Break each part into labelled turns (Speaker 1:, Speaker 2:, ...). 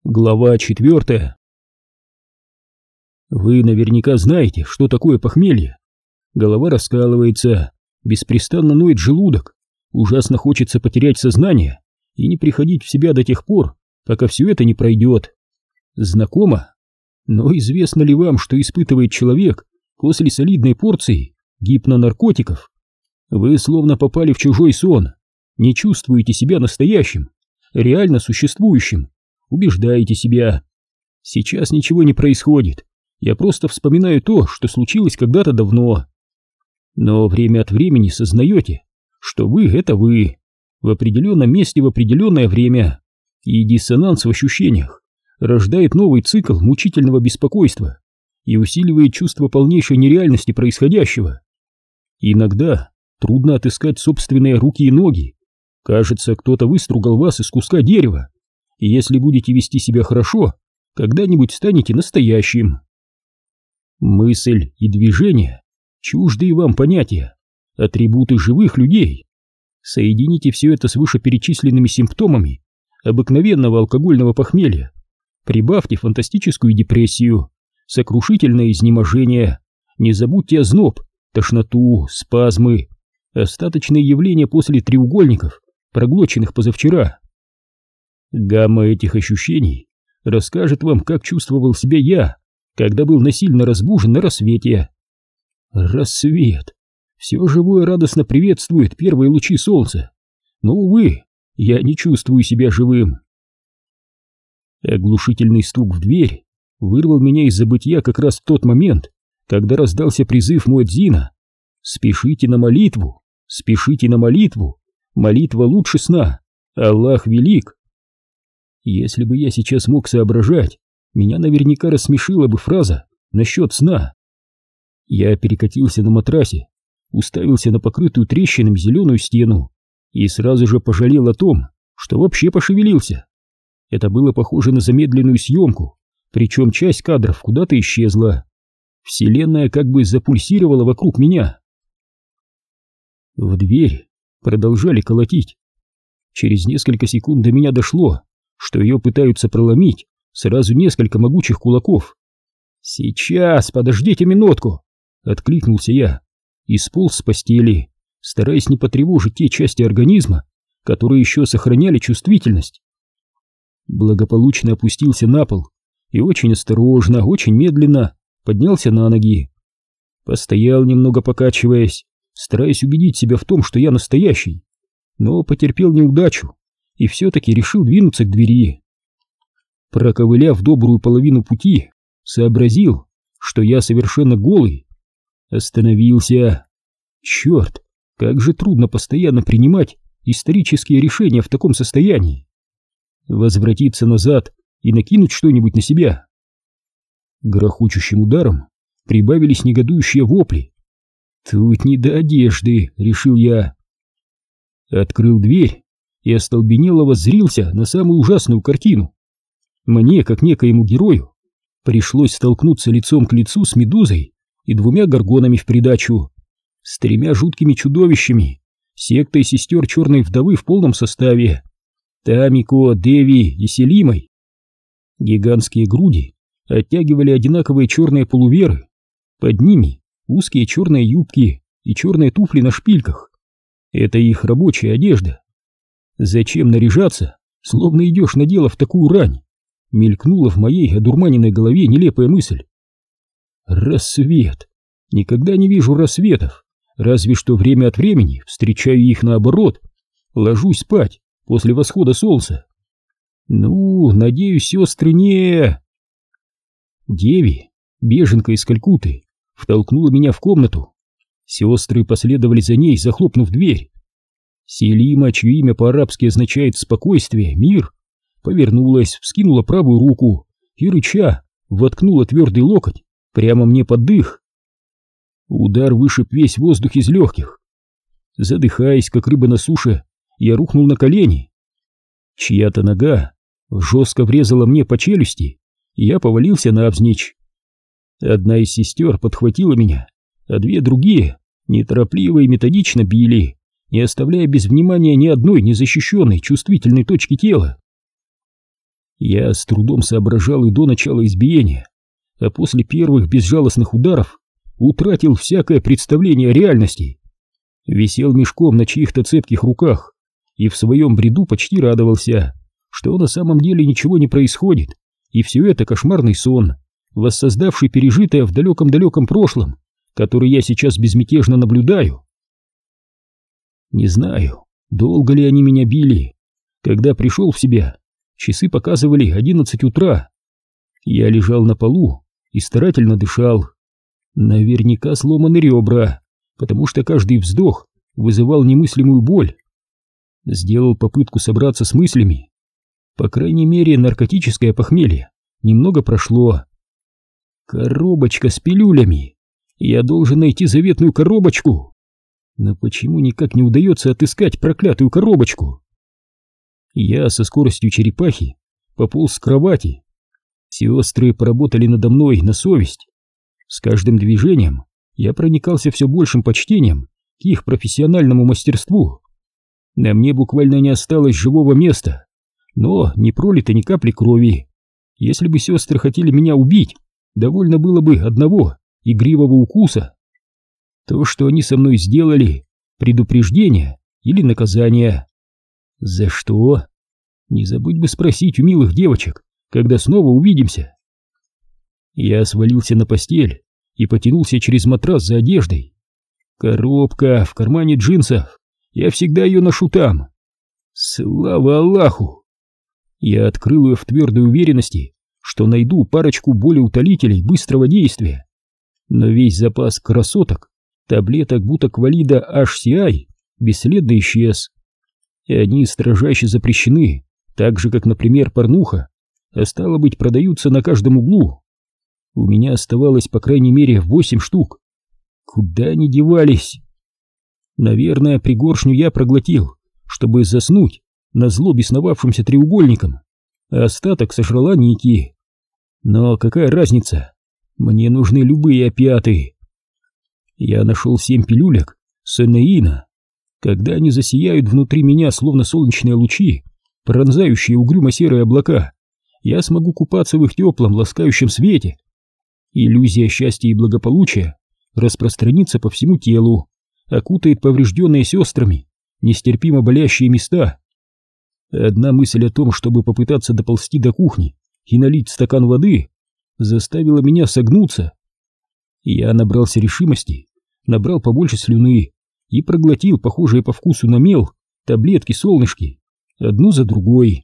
Speaker 1: Глава 4. Вы наверняка знаете, что такое похмелье. Голова раскалывается, беспрестанно ноет желудок, ужасно хочется потерять сознание и не приходить в себя до тех пор, пока все это не пройдет. Знакомо? Но известно ли вам, что испытывает человек после солидной порции гипнонаркотиков? Вы словно попали в чужой сон, не чувствуете себя настоящим, реально существующим. Убеждаете себя. Сейчас ничего не происходит. Я просто вспоминаю то, что случилось когда-то давно. Но время от времени сознаете, что вы — это вы. В определенном месте в определенное время. И диссонанс в ощущениях рождает новый цикл мучительного беспокойства и усиливает чувство полнейшей нереальности происходящего. Иногда трудно отыскать собственные руки и ноги. Кажется, кто-то выстругал вас из куска дерева. И если будете вести себя хорошо, когда-нибудь станете настоящим. Мысль и движение — чуждые вам понятия, атрибуты живых людей. Соедините все это с вышеперечисленными симптомами обыкновенного алкогольного похмелья, прибавьте фантастическую депрессию, сокрушительное изнеможение, не забудьте озноб, тошноту, спазмы, остаточные явления после треугольников, проглоченных позавчера. Гамма этих ощущений расскажет вам, как чувствовал себя я, когда был насильно разбужен на рассвете. Рассвет. Все живое радостно приветствует первые лучи солнца. Но, увы, я не чувствую себя живым. Оглушительный стук в дверь вырвал меня из забытья как раз в тот момент, когда раздался призыв муэдзина: «Спешите на молитву! Спешите на молитву! Молитва лучше сна! Аллах велик!» Если бы я сейчас мог соображать, меня наверняка рассмешила бы фраза насчет сна. Я перекатился на матрасе, уставился на покрытую трещинами зеленую стену и сразу же пожалел о том, что вообще пошевелился. Это было похоже на замедленную съемку, причем часть кадров куда-то исчезла. Вселенная как бы запульсировала вокруг меня. В дверь продолжали колотить. Через несколько секунд до меня дошло, что ее пытаются проломить сразу несколько могучих кулаков. «Сейчас, подождите минутку!» — откликнулся я и сполз с постели, стараясь не потревожить те части организма, которые еще сохраняли чувствительность. Благополучно опустился на пол и очень осторожно, очень медленно поднялся на ноги. Постоял немного, покачиваясь, стараясь убедить себя в том, что я настоящий, но потерпел неудачу и все-таки решил двинуться к двери. Проковыляв добрую половину пути, сообразил, что я совершенно голый. Остановился. Черт, как же трудно постоянно принимать исторические решения в таком состоянии. Возвратиться назад и накинуть что-нибудь на себя. Грохочущим ударом прибавились негодующие вопли. «Тут не до одежды», — решил я. Открыл дверь и остолбенело воззрился на самую ужасную картину. Мне, как некоему герою, пришлось столкнуться лицом к лицу с медузой и двумя горгонами в придачу, с тремя жуткими чудовищами, сектой сестер Черной Вдовы в полном составе, Тамико, Деви и Селимой. Гигантские груди оттягивали одинаковые черные полуверы, под ними узкие черные юбки и черные туфли на шпильках. Это их рабочая одежда. Зачем наряжаться, словно идешь на дело в такую рань? Мелькнула в моей одурманенной голове нелепая мысль. Рассвет. Никогда не вижу рассветов, разве что время от времени встречаю их наоборот. Ложусь спать после восхода солнца. Ну, надеюсь, сестры не... Деви, беженка из Калькутты, втолкнула меня в комнату. Сестры последовали за ней, захлопнув дверь. Селима, чье имя по-арабски означает «спокойствие», «мир», повернулась, вскинула правую руку и, рыча, воткнула твердый локоть прямо мне под дых. Удар вышиб весь воздух из легких. Задыхаясь, как рыба на суше, я рухнул на колени. Чья-то нога жестко врезала мне по челюсти, и я повалился навзничь. Одна из сестер подхватила меня, а две другие неторопливо и методично били, не оставляя без внимания ни одной незащищенной чувствительной точки тела. Я с трудом соображал и до начала избиения, а после первых безжалостных ударов утратил всякое представление о реальности. Висел мешком на чьих-то цепких руках и в своем бреду почти радовался, что на самом деле ничего не происходит, и все это кошмарный сон, воссоздавший пережитое в далеком-далеком прошлом, который я сейчас безмятежно наблюдаю. Не знаю, долго ли они меня били. Когда пришел в себя, часы показывали 11 утра. Я лежал на полу и старательно дышал. Наверняка сломаны ребра, потому что каждый вздох вызывал немыслимую боль. Сделал попытку собраться с мыслями. По крайней мере, наркотическое похмелье немного прошло. Коробочка с пилюлями. Я должен найти заветную коробочку. Но почему никак не удается отыскать проклятую коробочку? Я со скоростью черепахи пополз с кровати. Сестры поработали надо мной на совесть. С каждым движением я проникался все большим почтением к их профессиональному мастерству. На мне буквально не осталось живого места, но не пролито ни капли крови. Если бы сестры хотели меня убить, довольно было бы одного игривого укуса. То, что они со мной сделали, предупреждение или наказание. За что? Не забудь бы спросить у милых девочек, когда снова увидимся. Я свалился на постель и потянулся через матрас за одеждой. Коробка в кармане джинсов. Я всегда ее ношу там. Слава Аллаху! Я открыл ее в твердой уверенности, что найду парочку болеутолителей быстрого действия. Но весь запас красоток, таблеток бутаквалида HCI бесследно исчез. И они строжайше запрещены, так же, как, например, порнуха, а стало быть, продаются на каждом углу. У меня оставалось по крайней мере 8 штук. Куда они девались? Наверное, пригоршню я проглотил, чтобы заснуть назло бесновавшимся треугольником, а остаток сожрала Ники. Но какая разница? Мне нужны любые опиаты. Я нашел 7 пилюлек сенеина. Когда они засияют внутри меня, словно солнечные лучи, пронзающие угрюмо-серые облака, я смогу купаться в их теплом, ласкающем свете. Иллюзия счастья и благополучия распространится по всему телу, окутает поврежденные сестрами нестерпимо болящие места. Одна мысль о том, чтобы попытаться доползти до кухни и налить стакан воды, заставила меня согнуться. Я набрался решимости, набрал побольше слюны и проглотил похожие по вкусу на мел таблетки-солнышки, одну за другой.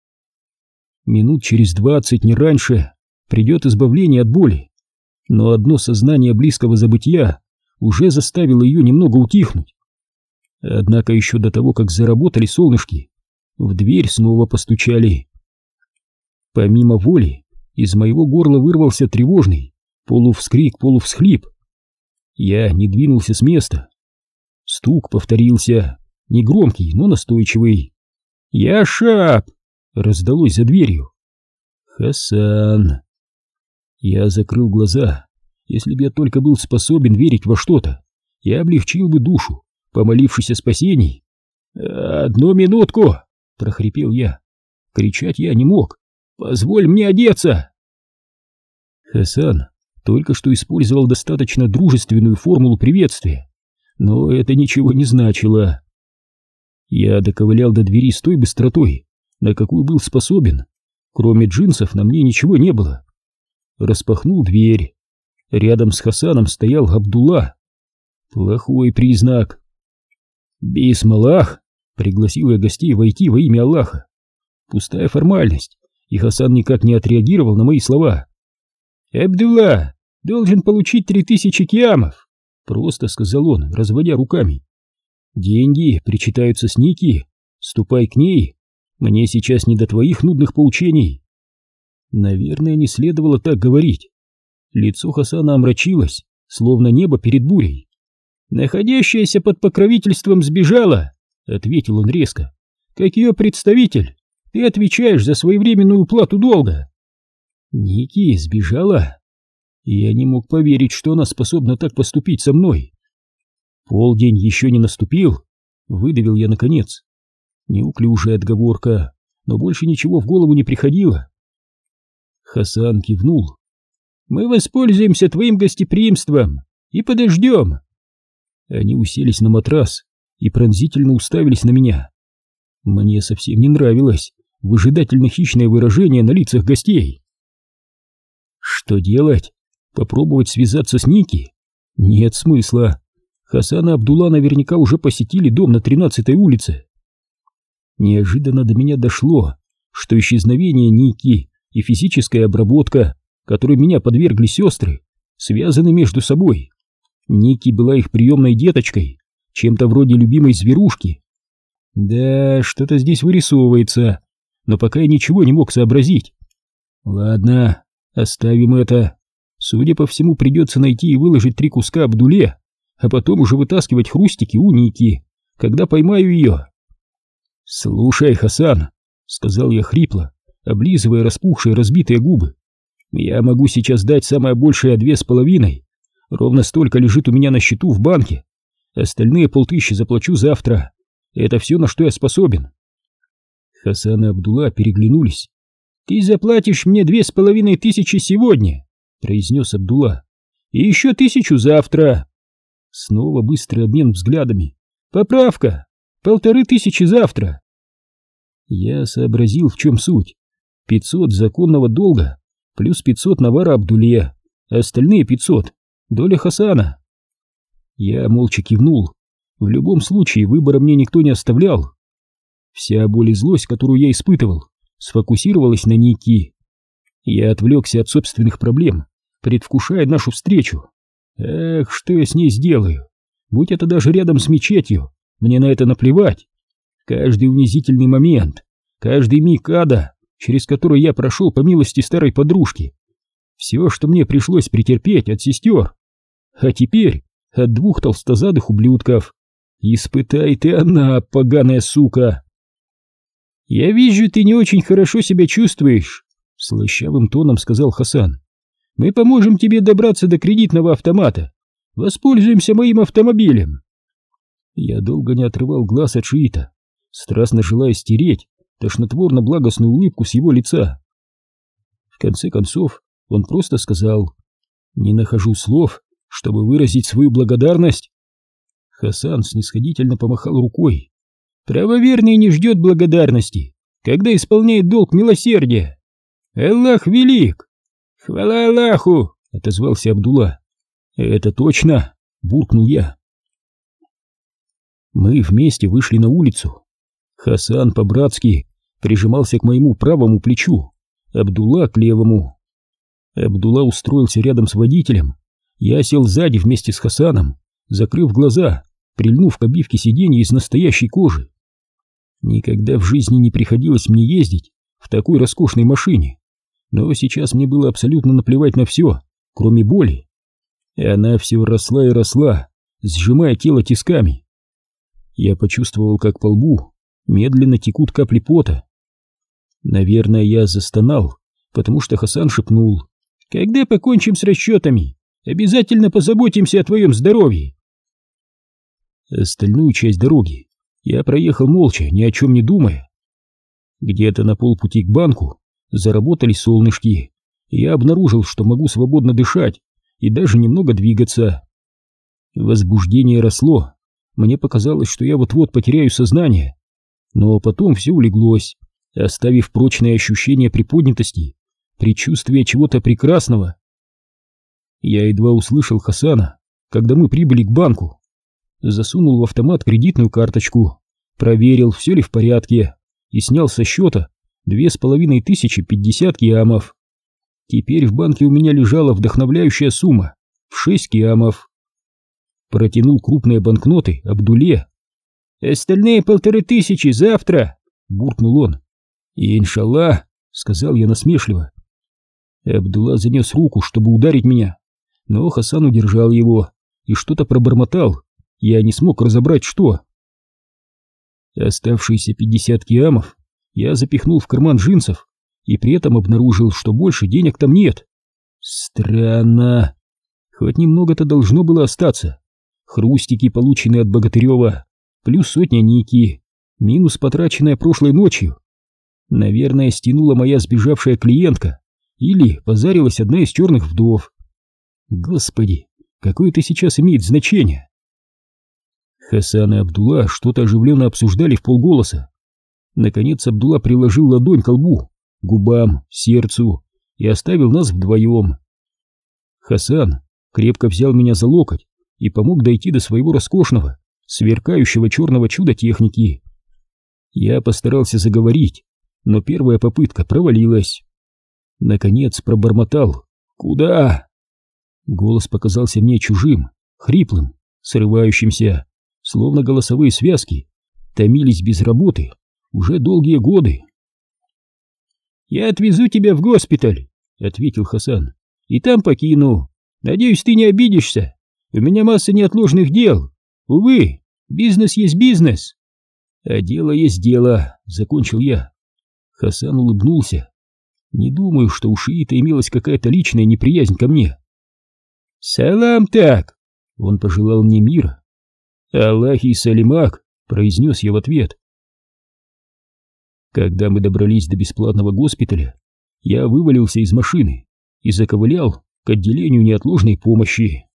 Speaker 1: Минут через 20, не раньше, придет избавление от боли, но одно сознание близкого забытия уже заставило ее немного утихнуть. Однако еще до того, как заработали солнышки, в дверь снова постучали. Помимо воли, из моего горла вырвался тревожный полувскрик, полувсхлип. Я не двинулся с места. Стук повторился, негромкий, но настойчивый. «Яшап!» — раздалось за дверью. «Хасан!» Я закрыл глаза. Если бы я только был способен верить во что-то, я облегчил бы душу, помолившись о спасении. «Одну минутку!» — прохрипел я. Кричать я не мог. «Позволь мне одеться!» Хасан только что использовал достаточно дружественную формулу приветствия, но это ничего не значило. Я доковылял до двери с той быстротой, на какую был способен. Кроме джинсов на мне ничего не было. Распахнул дверь. Рядом с Хасаном стоял Абдулла. Плохой признак. «Бисмиллах!» — пригласил я гостей войти во имя Аллаха. Пустая формальность, и Хасан никак не отреагировал на мои слова. «Абдулла должен получить 3000 киамов», — просто сказал он, разводя руками. «Деньги причитаются с Ники, ступай к ней, мне сейчас не до твоих нудных поучений». Наверное, не следовало так говорить. Лицо Хасана омрачилось, словно небо перед бурей. «Находящаяся под покровительством сбежала», — ответил он резко. «Как ее представитель, ты отвечаешь за своевременную уплату долга». Ники сбежала? Я не мог поверить, что она способна так поступить со мной. Полдень еще не наступил, выдавил я наконец. Неуклюжая отговорка, но больше ничего в голову не приходило. Хасан кивнул. «Мы воспользуемся твоим гостеприимством и подождем». Они уселись на матрас и пронзительно уставились на меня. Мне совсем не нравилось выжидательно-хищное выражение на лицах гостей. Что делать? Попробовать связаться с Ники? Нет смысла. Хасан и Абдулла наверняка уже посетили дом на 13-й улице. Неожиданно до меня дошло, что исчезновение Ники и физическая обработка, которой меня подвергли сестры, связаны между собой. Ники была их приемной деточкой, чем-то вроде любимой зверушки. Да, что-то здесь вырисовывается, но пока я ничего не мог сообразить. Ладно, оставим это. Судя по всему, придется найти и выложить 3 куска Абдулле, а потом уже вытаскивать хрустики у Ники, когда поймаю ее. «Слушай, Хасан», — сказал я хрипло, облизывая распухшие разбитые губы, — «я могу сейчас дать самое большее 2,5. Ровно столько лежит у меня на счету в банке. Остальные 500 заплачу завтра. Это все, на что я способен». Хасан и Абдулла переглянулись. «Ты заплатишь мне 2500 сегодня», — произнес Абдулла, — «и еще 1000 завтра». Снова быстрый обмен взглядами. «Поправка! 1500 завтра». Я сообразил, в чем суть. 500 законного долга, плюс 500 навара Абдулле, а остальные 500 — доля Хасана. Я молча кивнул. В любом случае выбора мне никто не оставлял. Вся боль и злость, которую я испытывал, сфокусировалась на Ники. Я отвлекся от собственных проблем, предвкушая нашу встречу. Эх, что я с ней сделаю? Будь это даже рядом с мечетью, мне на это наплевать. Каждый унизительный момент, каждый миг ада, через который я прошел по милости старой подружки, все, что мне пришлось претерпеть от сестер, а теперь от 2 толстозадых ублюдков. Испытай ты она, поганая сука. «Я вижу, ты не очень хорошо себя чувствуешь», — слащавым тоном сказал Хасан. «Мы поможем тебе добраться до кредитного автомата. Воспользуемся моим автомобилем». Я долго не отрывал глаз от шиита, страстно желая стереть тошнотворно-благостную улыбку с его лица. В конце концов, он просто сказал: «Не нахожу слов, чтобы выразить свою благодарность». Хасан снисходительно помахал рукой. «Правоверный не ждет благодарности, когда исполняет долг милосердия. Аллах велик!» «Хвала Аллаху!» — отозвался Абдулла. «Это точно!» — буркнул я. Мы вместе вышли на улицу. Хасан по-братски прижимался к моему правому плечу, Абдулла к левому. Абдулла устроился рядом с водителем. Я сел сзади вместе с Хасаном, закрыв глаза, прильнув к обивке сиденья из настоящей кожи. Никогда в жизни не приходилось мне ездить в такой роскошной машине, но сейчас мне было абсолютно наплевать на все, кроме боли. И она все росла и росла, сжимая тело тисками. Я почувствовал, как по лбу медленно текут капли пота. Наверное, я застонал, потому что Хасан шепнул: «Когда покончим с расчетами, обязательно позаботимся о твоем здоровье». Остальную часть дороги я проехал молча, ни о чем не думая. Где-то на полпути к банку заработали солнышки, и я обнаружил, что могу свободно дышать и даже немного двигаться. Возбуждение росло, мне показалось, что я вот-вот потеряю сознание, но потом все улеглось, оставив прочное ощущение приподнятости, предчувствие чего-то прекрасного. Я едва услышал Хасана, когда мы прибыли к банку. Засунул в автомат кредитную карточку, проверил, все ли в порядке, и снял со счета 2550 киамов. Теперь в банке у меня лежала вдохновляющая сумма в 6 киамов. Протянул крупные банкноты Абдулле. «Остальные 1500 завтра!» — буркнул он. «Иншаллах!» — сказал я насмешливо. Абдулла занес руку, чтобы ударить меня, но Хасан удержал его и что-то пробормотал. Я не смог разобрать, что. Оставшиеся 50 киамов я запихнул в карман джинсов и при этом обнаружил, что больше денег там нет. Странно. Хоть немного-то должно было остаться. Хрустики, полученные от Богатырева, плюс 100 Ники, минус потраченная прошлой ночью. Наверное, стянула моя сбежавшая клиентка или позарилась одна из черных вдов. Господи, какое это сейчас имеет значение? Хасан и Абдулла что-то оживленно обсуждали вполголоса. Наконец Абдулла приложил ладонь к лбу, губам, сердцу и оставил нас вдвоем. Хасан крепко взял меня за локоть и помог дойти до своего роскошного, сверкающего черного чуда техники. Я постарался заговорить, но первая попытка провалилась. Наконец пробормотал: «Куда?» Голос показался мне чужим, хриплым, срывающимся, словно голосовые связки томились без работы уже долгие годы. «Я отвезу тебя в госпиталь», — ответил Хасан, — «и там покину. Надеюсь, ты не обидишься. У меня масса неотложных дел. Увы, бизнес есть бизнес». «А дело есть дело», — закончил я. Хасан улыбнулся. Не думаю, что у шиита имелась какая-то личная неприязнь ко мне. «Салам так!» — он пожелал мне мира. «Аллахи салимак!» — произнес я в ответ. Когда мы добрались до бесплатного госпиталя, я вывалился из машины и заковылял к отделению неотложной помощи.